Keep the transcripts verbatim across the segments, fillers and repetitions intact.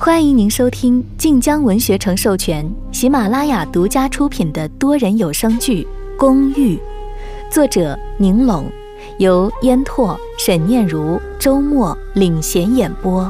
欢迎您收听晋江文学城授权、喜马拉雅独家出品的多人有声剧《公寓》，作者宁拢，由烟拓、沈念如、周末领衔演播。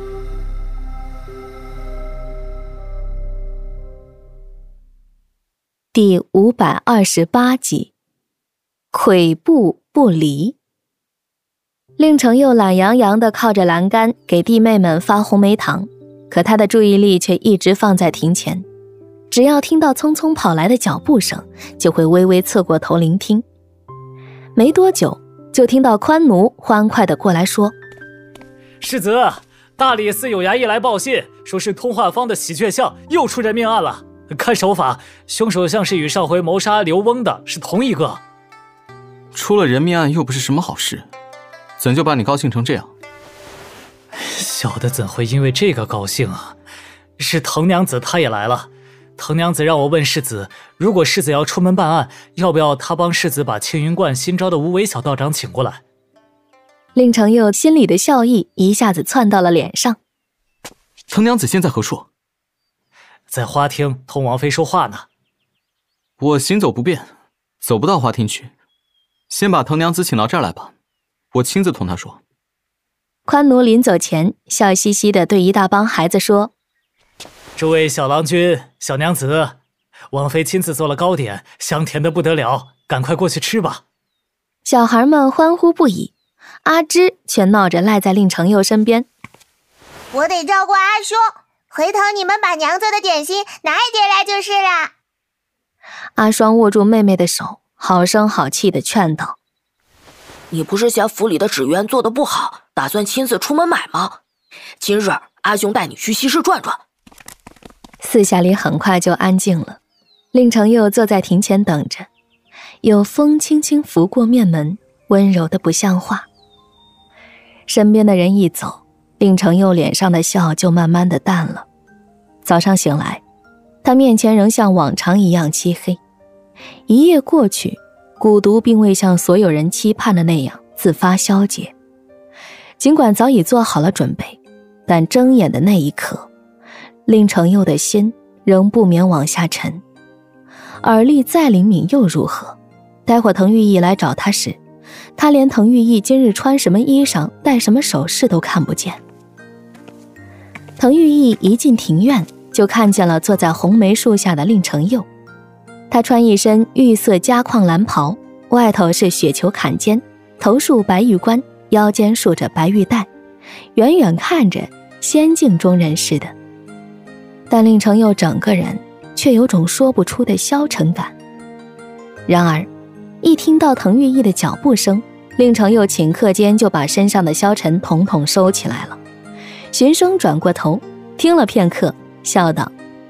第五百二十八集，跬步不离。令程又懒洋洋地靠着栏杆给弟妹们发红莓糖，可他的注意力却一直放在庭前，只要听到匆匆跑来的脚步声，就会微微侧过头聆听。没多久，就听到宽奴欢快地过来说： 世子，大理寺有衙役来报信，说是通化坊的喜鹊巷又出人命案了，看手法，凶手像是与上回谋杀刘翁的是同一个。 出了人命案又不是什么好事，怎就把你高兴成这样？ 小的怎会因为这个高兴啊？是藤娘子她也来了，藤娘子让我问世子，如果世子要出门办案，要不要她帮世子把青云观新招的无为小道长请过来？ 令程又心里的笑意一下子窜到了脸上。 藤娘子现在何处？ 在花厅同王妃说话呢。 我行走不便，走不到花厅去，先把藤娘子请到这儿来吧，我亲自同她说。 宽奴临走前笑嘻嘻地对一大帮孩子说： 诸位小郎君、小娘子，王妃亲自做了糕点，香甜得不得了，赶快过去吃吧。 小孩们欢呼不已，阿芝却闹着赖在令程又身边。 我得照顾阿兄，回头你们把娘做的点心拿一点来就是了。 阿双握住妹妹的手，好声好气地劝道： 你不是嫌府里的纸鸢做得不好，打算亲自出门买吗？今日阿兄带你去西市转转。 四下里很快就安静了，令程又坐在庭前等着，有风轻轻拂过面门，温柔的不像话。身边的人一走，令程又脸上的笑就慢慢的淡了。早上醒来，他面前仍像往常一样漆黑。一夜过去，蛊毒并未像所有人期盼的那样自发消解。尽管早已做好了准备，但睁眼的那一刻，令程又的心仍不免往下沉。耳力再灵敏又如何？待会滕玉义来找他时，他连滕玉义今日穿什么衣裳、戴什么首饰都看不见。滕玉义一进庭院，就看见了坐在红梅树下的令程又。他穿一身玉色夹框蓝袍，外头是雪球坎肩，头束白玉冠，腰间束着白玉带，远远看着仙境中人似的。但令程又整个人却有种说不出的消沉感。然而一听到滕玉义的脚步声，令程又顷刻间就把身上的消沉统统收起来了。循声转过头，听了片刻，笑道：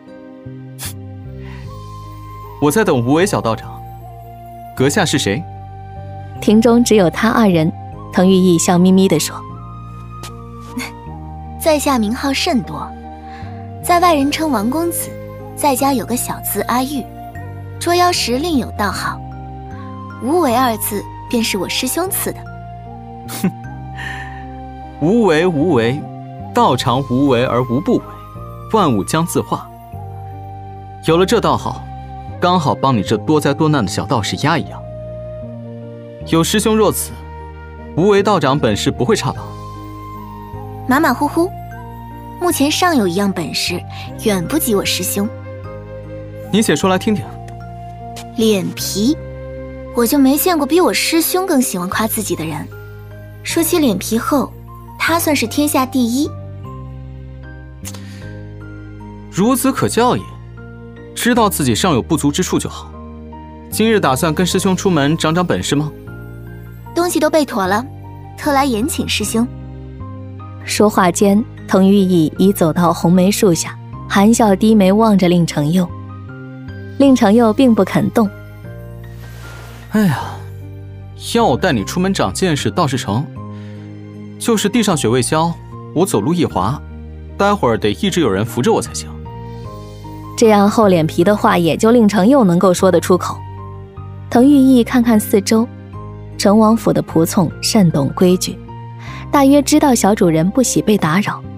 我在等无为小道长，阁下是谁？ 庭中只有他二人，滕玉义笑眯眯地说： 在下名号甚多，在外人称王公子，在家有个小字阿玉，捉妖时另有道号，无为二字便是我师兄赐的。 哼，无为无为，道常无为而无不为，万物将自化。有了这道号，刚好帮你这多灾多难的小道士压一压。有师兄若此，无为道长本事不会差吧？ 马马虎虎，目前尚有一样本事，远不及我师兄。 你且说来听听。 脸皮，我就没见过比我师兄更喜欢夸自己的人。说起脸皮厚，他算是天下第一。 孺子可教也，知道自己尚有不足之处就好。今日打算跟师兄出门长长本事吗？ 东西都备妥了，特来延请师兄。 说话间，滕玉义已走到红梅树下，含笑低眉望着令程又。令程又并不肯动。 哎呀，要我带你出门长见识倒是成，就是地上雪未消，我走路一滑，待会儿得一直有人扶着我才行。 这样厚脸皮的话，也就令程又能够说得出口。滕玉义看看四周，成王府的仆从甚懂规矩，大约知道小主人不喜被打扰，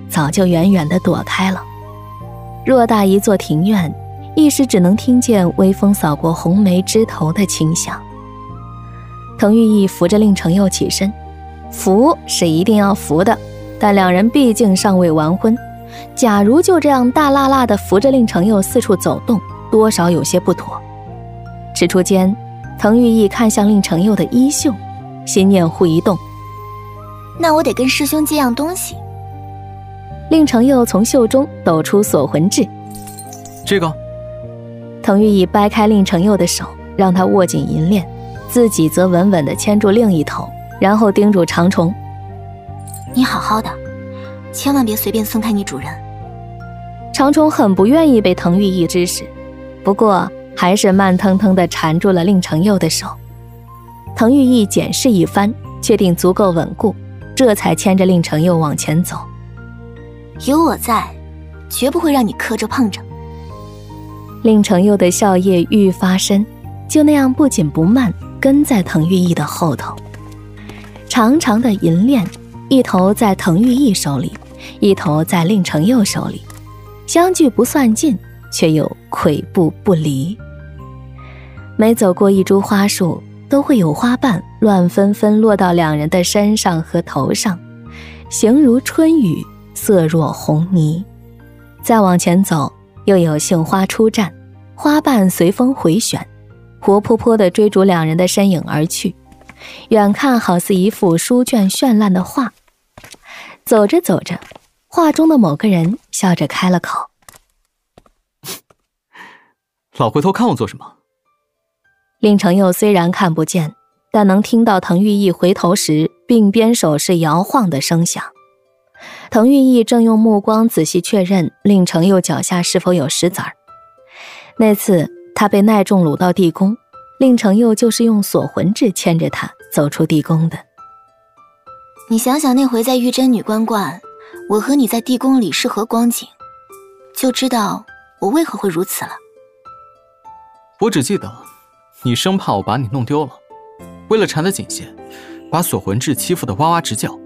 早就远远地躲开了。偌大一座庭院，一时只能听见微风扫过红梅枝头的清响。滕玉义扶着令程佑起身，扶是一定要扶的，但两人毕竟尚未完婚，假如就这样大辣辣地扶着令程佑四处走动，多少有些不妥。踟蹰间，滕玉义看向令程佑的衣袖，心念忽一动， 那我得跟师兄借样东西。 令程佑从袖中抖出锁魂质， 这个。 滕玉义掰开令程佑的手，让他握紧银链，自己则稳稳地牵住另一头，然后叮嘱长虫： 你好好的，千万别随便松开你主人。 长虫很不愿意被滕玉义指使，不过还是慢腾腾地缠住了令程佑的手。滕玉义检视一番，确定足够稳固，这才牵着令程佑往前走。 有我在，绝不会让你磕着碰着。 令程佑的笑靥愈发深，就那样不紧不慢跟在滕玉义的后头。长长的银链，一头在滕玉义手里，一头在令程佑手里，相距不算近，却又跬步不离。每走过一株花树，都会有花瓣乱纷纷落到两人的身上和头上，形如春雨，色若红泥。再往前走，又有杏花出绽，花瓣随风回旋，活泼泼地追逐两人的身影而去，远看好似一幅书卷绚烂的画。走着走着，画中的某个人笑着开了口： 老回头看我做什么？ 令程佑虽然看不见，但能听到滕玉义回头时鬓边手势摇晃的声响。滕玉义正用目光仔细确认令程佑脚下是否有石子儿。那次他被耐重掳到地宫，令程佑就是用锁魂质牵着他走出地宫的。 你想想那回在玉真女关观，我和你在地宫里是何光景，就知道我为何会如此了。 我只记得你生怕我把你弄丢了，为了缠得紧些，把锁魂质欺负得哇哇直叫。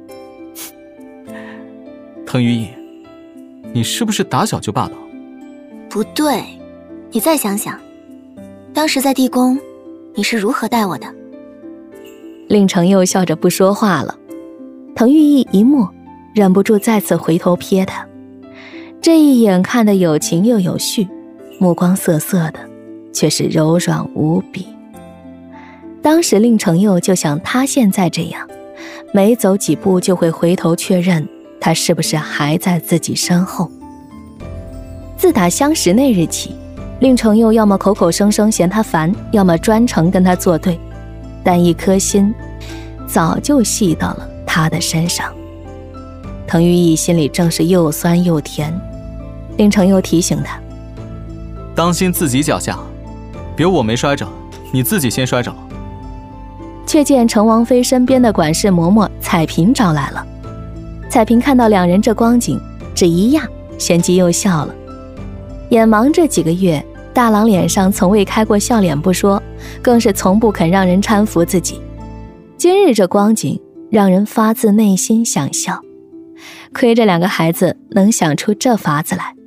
滕玉义，你是不是打小就霸道？ 不对，你再想想，当时在地宫，你是如何待我的？ 令程佑笑着不说话了。滕玉义一默，忍不住再次回头瞥他，这一眼看得有情又有绪，目光涩涩的，却是柔软无比。当时令程佑就像他现在这样，每走几步就会回头确认他是不是还在自己身后。自打相识那日起，令程佑要么口口声声嫌他烦，要么专程跟他作对，但一颗心早就系到了他的身上。滕玉义心里正是又酸又甜，令程佑提醒他： 当心自己脚下，别我没摔着，你自己先摔着了。 却见程王妃身边的管事嬷嬷彩萍找来了。彩萍看到两人这光景，只一讶，旋即又笑了。眼忙这几个月，大郎脸上从未开过笑脸不说，更是从不肯让人搀扶自己。今日这光景，让人发自内心想笑。亏这两个孩子能想出这法子来。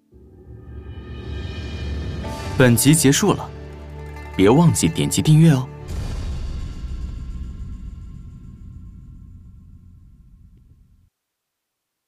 本集结束了，别忘记点击订阅哦。